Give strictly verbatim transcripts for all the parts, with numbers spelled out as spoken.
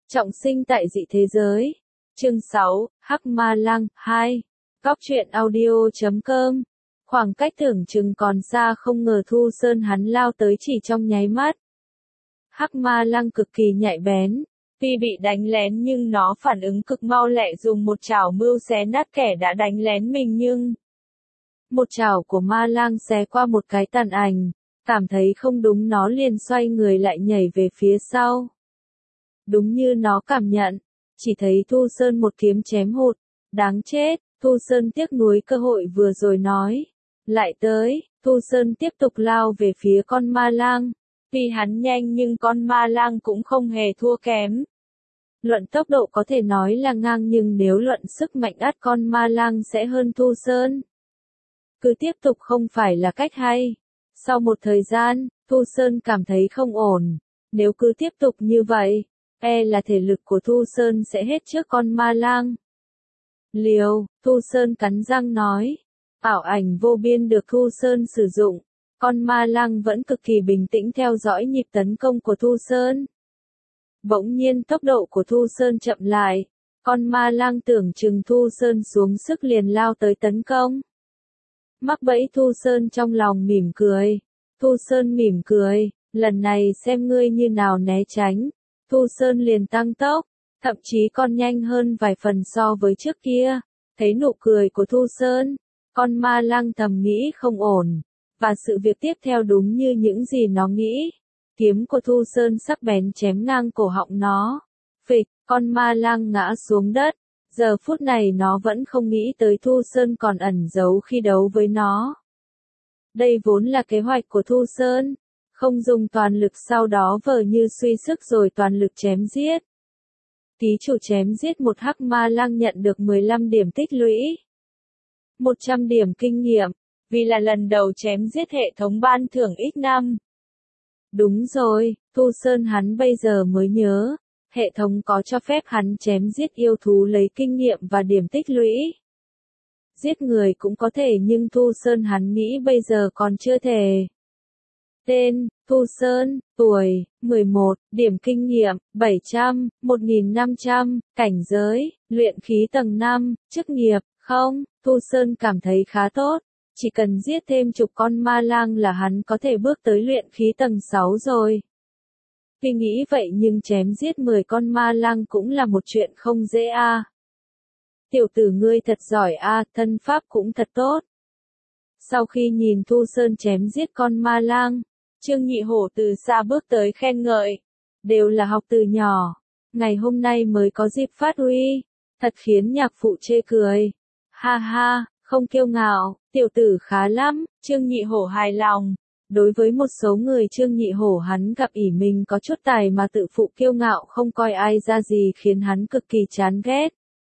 Trọng sinh tại dị thế giới. Chương sáu, Hắc Ma Lang hai. Góc truyện audio chấm com. Khoảng cách tưởng chừng còn xa, không ngờ Thu Sơn hắn lao tới chỉ trong nháy mắt. Hắc Ma Lang cực kỳ nhạy bén, tuy bị đánh lén nhưng nó phản ứng cực mau lẹ, dùng một chảo mưu xé nát kẻ đã đánh lén mình, nhưng một chảo của Ma Lang xé qua một cái tàn ảnh, cảm thấy không đúng nó liền xoay người lại nhảy về phía sau. Đúng như nó cảm nhận, chỉ thấy Thu Sơn một kiếm chém hụt. Đáng chết, Thu Sơn tiếc nuối cơ hội vừa rồi nói. Lại tới, Thu Sơn tiếp tục lao về phía con Ma Lang. Tuy hắn nhanh nhưng con Ma Lang cũng không hề thua kém. Luận tốc độ có thể nói là ngang, nhưng nếu luận sức mạnh ắt con Ma Lang sẽ hơn Thu Sơn. Cứ tiếp tục không phải là cách hay. Sau một thời gian, Thu Sơn cảm thấy không ổn. Nếu cứ tiếp tục như vậy, e là thể lực của Thu Sơn sẽ hết trước con Ma Lang. Liều, Thu Sơn cắn răng nói. Ảo ảnh vô biên được Thu Sơn sử dụng. Con Ma Lang vẫn cực kỳ bình tĩnh theo dõi nhịp tấn công của Thu Sơn. Bỗng nhiên tốc độ của Thu Sơn chậm lại. Con Ma Lang tưởng chừng Thu Sơn xuống sức liền lao tới tấn công. Mắc bẫy Thu Sơn trong lòng mỉm cười. Thu Sơn mỉm cười, lần này xem ngươi như nào né tránh. Thu Sơn liền tăng tốc, thậm chí còn nhanh hơn vài phần so với trước kia. Thấy nụ cười của Thu Sơn, con Ma Lang thầm nghĩ không ổn, và sự việc tiếp theo đúng như những gì nó nghĩ. Kiếm của Thu Sơn sắc bén chém ngang cổ họng nó. Phịch, con Ma Lang ngã xuống đất. Giờ phút này nó vẫn không nghĩ tới Thu Sơn còn ẩn giấu khi đấu với nó. Đây vốn là kế hoạch của Thu Sơn. Không dùng toàn lực, sau đó vờ như suy sức rồi toàn lực chém giết. Ký chủ chém giết một Hắc Ma Lang nhận được mười lăm điểm tích lũy. một trăm điểm kinh nghiệm, vì là lần đầu chém giết hệ thống ban thưởng x năm. Đúng rồi, Thu Sơn hắn bây giờ mới nhớ, hệ thống có cho phép hắn chém giết yêu thú lấy kinh nghiệm và điểm tích lũy. Giết người cũng có thể nhưng Thu Sơn hắn nghĩ bây giờ còn chưa thể. Tên, Thu Sơn, tuổi, mười một, điểm kinh nghiệm, bảy trăm, một nghìn năm trăm, cảnh giới, luyện khí tầng năm, chức nghiệp, không, Thu Sơn cảm thấy khá tốt, chỉ cần giết thêm chục con Ma Lang là hắn có thể bước tới luyện khí tầng sáu rồi. Tuy nghĩ vậy nhưng chém giết mười con Ma Lang cũng là một chuyện không dễ a. À. Tiểu tử ngươi thật giỏi a, à, thân pháp cũng thật tốt. Sau khi nhìn Thu Sơn chém giết con Ma Lang, Trương Nhị Hổ từ xa bước tới khen ngợi. Đều là học từ nhỏ, ngày hôm nay mới có dịp phát huy, thật khiến nhạc phụ chê cười. Ha ha, không kiêu ngạo, tiểu tử khá lắm, Trương Nhị Hổ hài lòng. Đối với một số người Trương Nhị Hổ hắn gặp ỷ mình có chút tài mà tự phụ kiêu ngạo không coi ai ra gì khiến hắn cực kỳ chán ghét.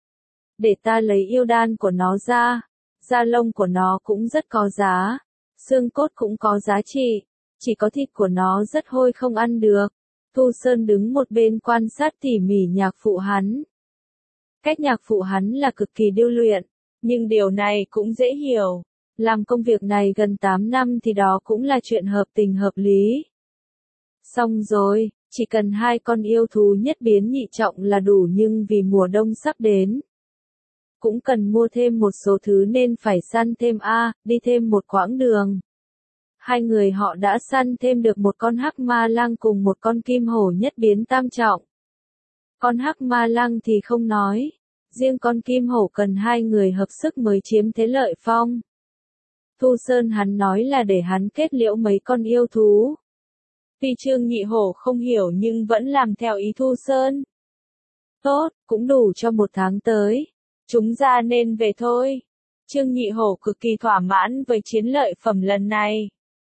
Để ta lấy yêu đan của nó ra, da lông của nó cũng rất có giá, xương cốt cũng có giá trị. Chỉ có thịt của nó rất hôi không ăn được. Thu Sơn đứng một bên quan sát tỉ mỉ nhạc phụ hắn. Cách nhạc phụ hắn là cực kỳ điêu luyện, nhưng điều này cũng dễ hiểu. Làm công việc này gần tám năm thì đó cũng là chuyện hợp tình hợp lý. Xong rồi, chỉ cần hai con yêu thú nhất biến nhị trọng là đủ, nhưng vì mùa đông sắp đến, cũng cần mua thêm một số thứ nên phải săn thêm a, đi thêm một quãng đường. Hai người họ đã săn thêm được một con Hắc Ma Lang cùng một con Kim Hổ nhất biến tam trọng. Con Hắc Ma Lang thì không nói, riêng con Kim Hổ cần hai người hợp sức mới chiếm thế lợi phong. Thu Sơn hắn nói là để hắn kết liễu mấy con yêu thú. Tuy Trương Nhị Hổ không hiểu nhưng vẫn làm theo ý Thu Sơn. Tốt, cũng đủ cho một tháng tới. Chúng ra nên về thôi. Trương Nhị Hổ cực kỳ thỏa mãn với chiến lợi phẩm lần này.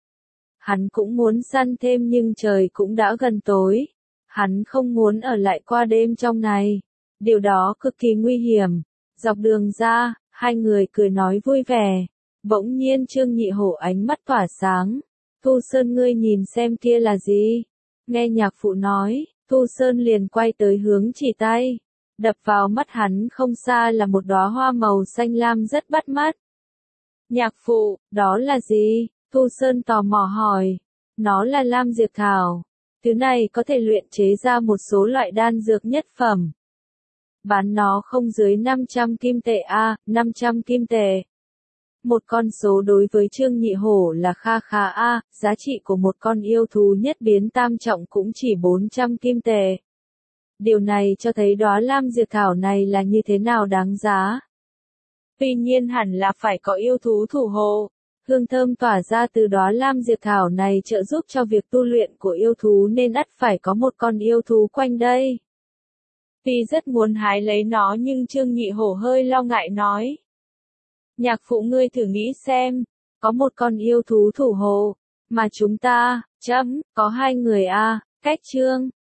Hắn cũng muốn săn thêm nhưng trời cũng đã gần tối. Hắn không muốn ở lại qua đêm trong này. Điều đó cực kỳ nguy hiểm. Dọc đường ra, hai người cười nói vui vẻ. Bỗng nhiên Trương Nhị Hổ ánh mắt tỏa sáng. Thu Sơn ngươi nhìn xem kia là gì? Nghe nhạc phụ nói, Thu Sơn liền quay tới hướng chỉ tay. Đập vào mắt hắn không xa là một đóa hoa màu xanh lam rất bắt mắt. Nhạc phụ, đó là gì? Thu Sơn tò mò hỏi. Nó là Lam Diệp Thảo. Thứ này có thể luyện chế ra một số loại đan dược nhất phẩm. Bán nó không dưới năm trăm kim tệ a, năm trăm kim tệ. Một con số đối với Trương Nhị Hổ là kha khá a, giá trị của một con yêu thú nhất biến tam trọng cũng chỉ bốn trăm kim tệ. Điều này cho thấy đóa lam diệp thảo này là như thế nào đáng giá. Tuy nhiên hẳn là phải có yêu thú thủ hộ. Hương thơm tỏa ra từ đóa lam diệp thảo này trợ giúp cho việc tu luyện của yêu thú nên ắt phải có một con yêu thú quanh đây. Tuy rất muốn hái lấy nó nhưng Trương Nhị Hổ hơi lo ngại nói. Nhạc phụ ngươi thử nghĩ xem, có một con yêu thú thủ hộ, mà chúng ta, chấm, có hai người a, cách Trương